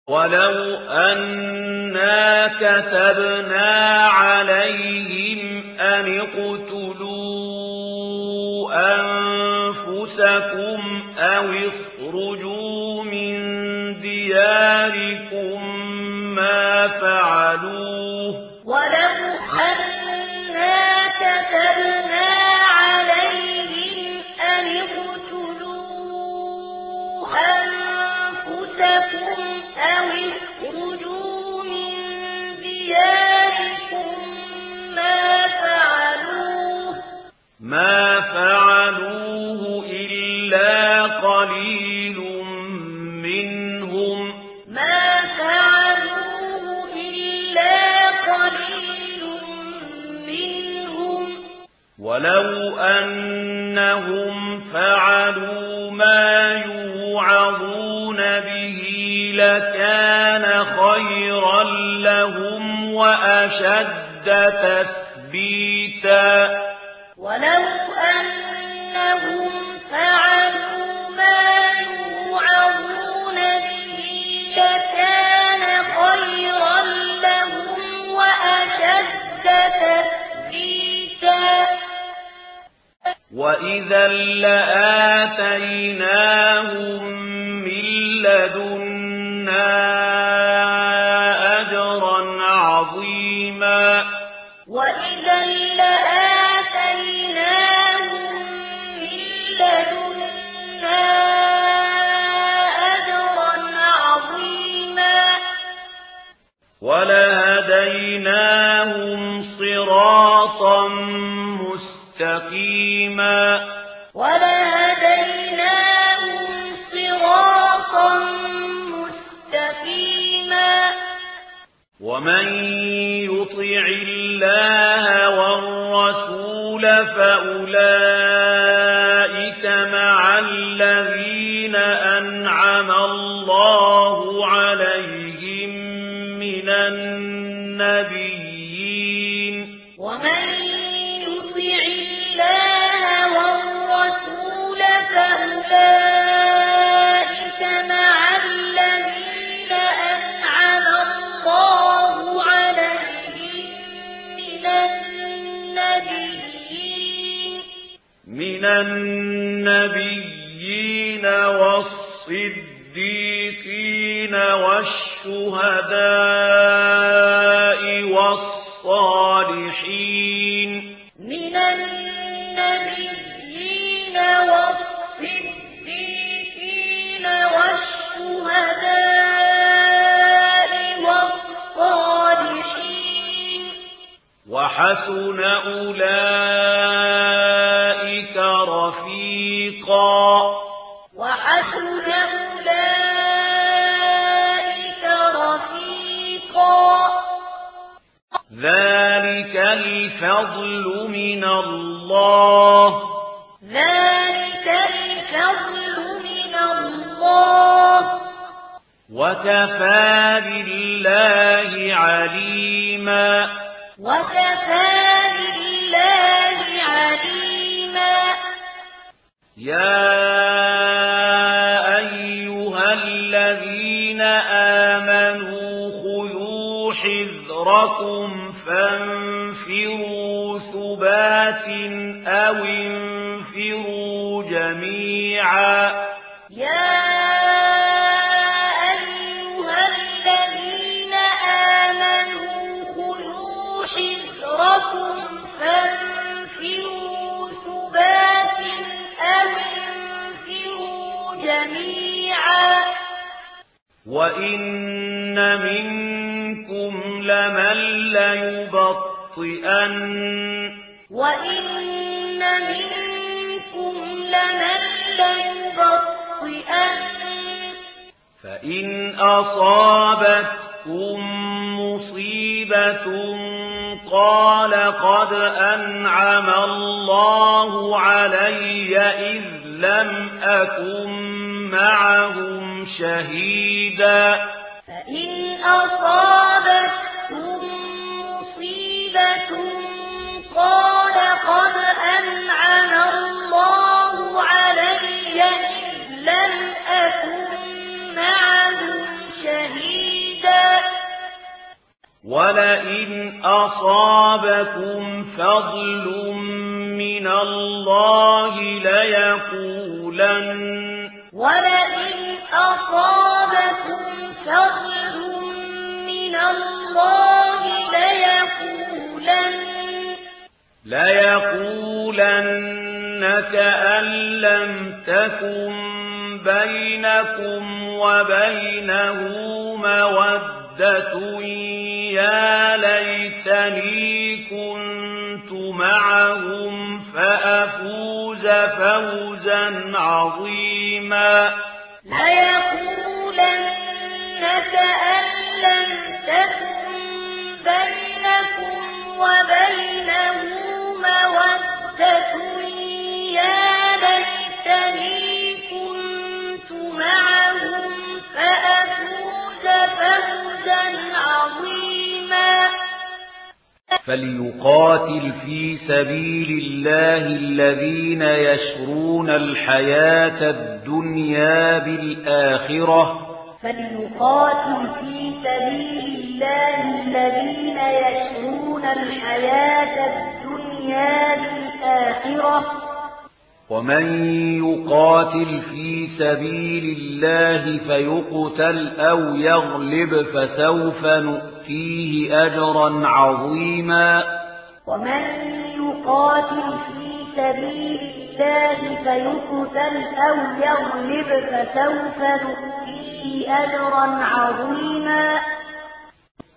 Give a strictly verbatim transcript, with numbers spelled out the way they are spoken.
ولو أنا كتبنا عليهم أن اقتلوا أنفسكم أو اخرجوا من دياركم ما فعلوه ولو أنا كتبنا عليهم أن اقتلوا أنفسكم أو اخرجوا من دياركم ما فعلوه ما فعلوه إلا قليل منهم ما فعلوه إلا قليل منهم ولو أنهم فعلوا ما يوعظون به لكان خيرا لهم وأشد تثبيتا ولو أنهم فعلوا ما يوعظون به لكان خيرا لهم وأشد تثبيتا وإذا لآتيناهم من لدنا أجرا عظيما وإذا لآتيناهم من لدنا أجرا عظيما ولهديناهم صراطا مستقيما ولهديناهم صراطا مستقيما ومن يطع الله والرسول فأولئك مع الذين أنعم الله عليهم من النبيين ومن يطع الله والرسول فأولئك مع الذين أنعم الله عليهم من النبيين من النبيين والصديقين والشهداء والصالحين من النبيين والصديقين والشهداء والصالحين وحسن أولئك رفيقا وحسن أولئك رفيقا ذلك الفضل من الله ذلك الفضل من الله وكفى بالله عليما وكفى بالله عليما يا أيها الذين آمنوا خذوا حذركم فانفروا ثبات أو انفروا جميعا يا أيها الذين آمنوا خذوا حذركم فانفروا ثبات أو انفروا جميعا وإن منكم لمن ليبطئن وإن منكم لمن ليبطئن فإن أصابتكم مصيبة قال قد أنعم الله علي إذ لم أكن معهم شهيدا فإن أصابتكم مصيبة قال قد أنعم الله علي إذ لم أكن معهم شهيدا ولئن أصابكم فضل من الله ليقولن ولئن أصابكم فضل من الله ليقولن ليقولن كأن لم تكن بينكم وبينه مودة يا ليتني كنت معهم فأفوز فوزا عظيما ليقولن كأن لم تكن بينكم وبينه مودة يا ليتني كنت معهم فأفوز فوزا عظيما فليقاتل في سبيل الله الذين يشرون الحياة الدنيا بالآخرة فليقاتل في سبيل الله الذين يشرون الحياة الدنيا بالآخرة ومن يقاتل في سبيل الله فيقتل أو يغلب فسوف نؤتيه أجرا عظيما ومن يقاتل في سبيل الله فيقتل أو يغلب فسوف نؤتيه أجرا عظيما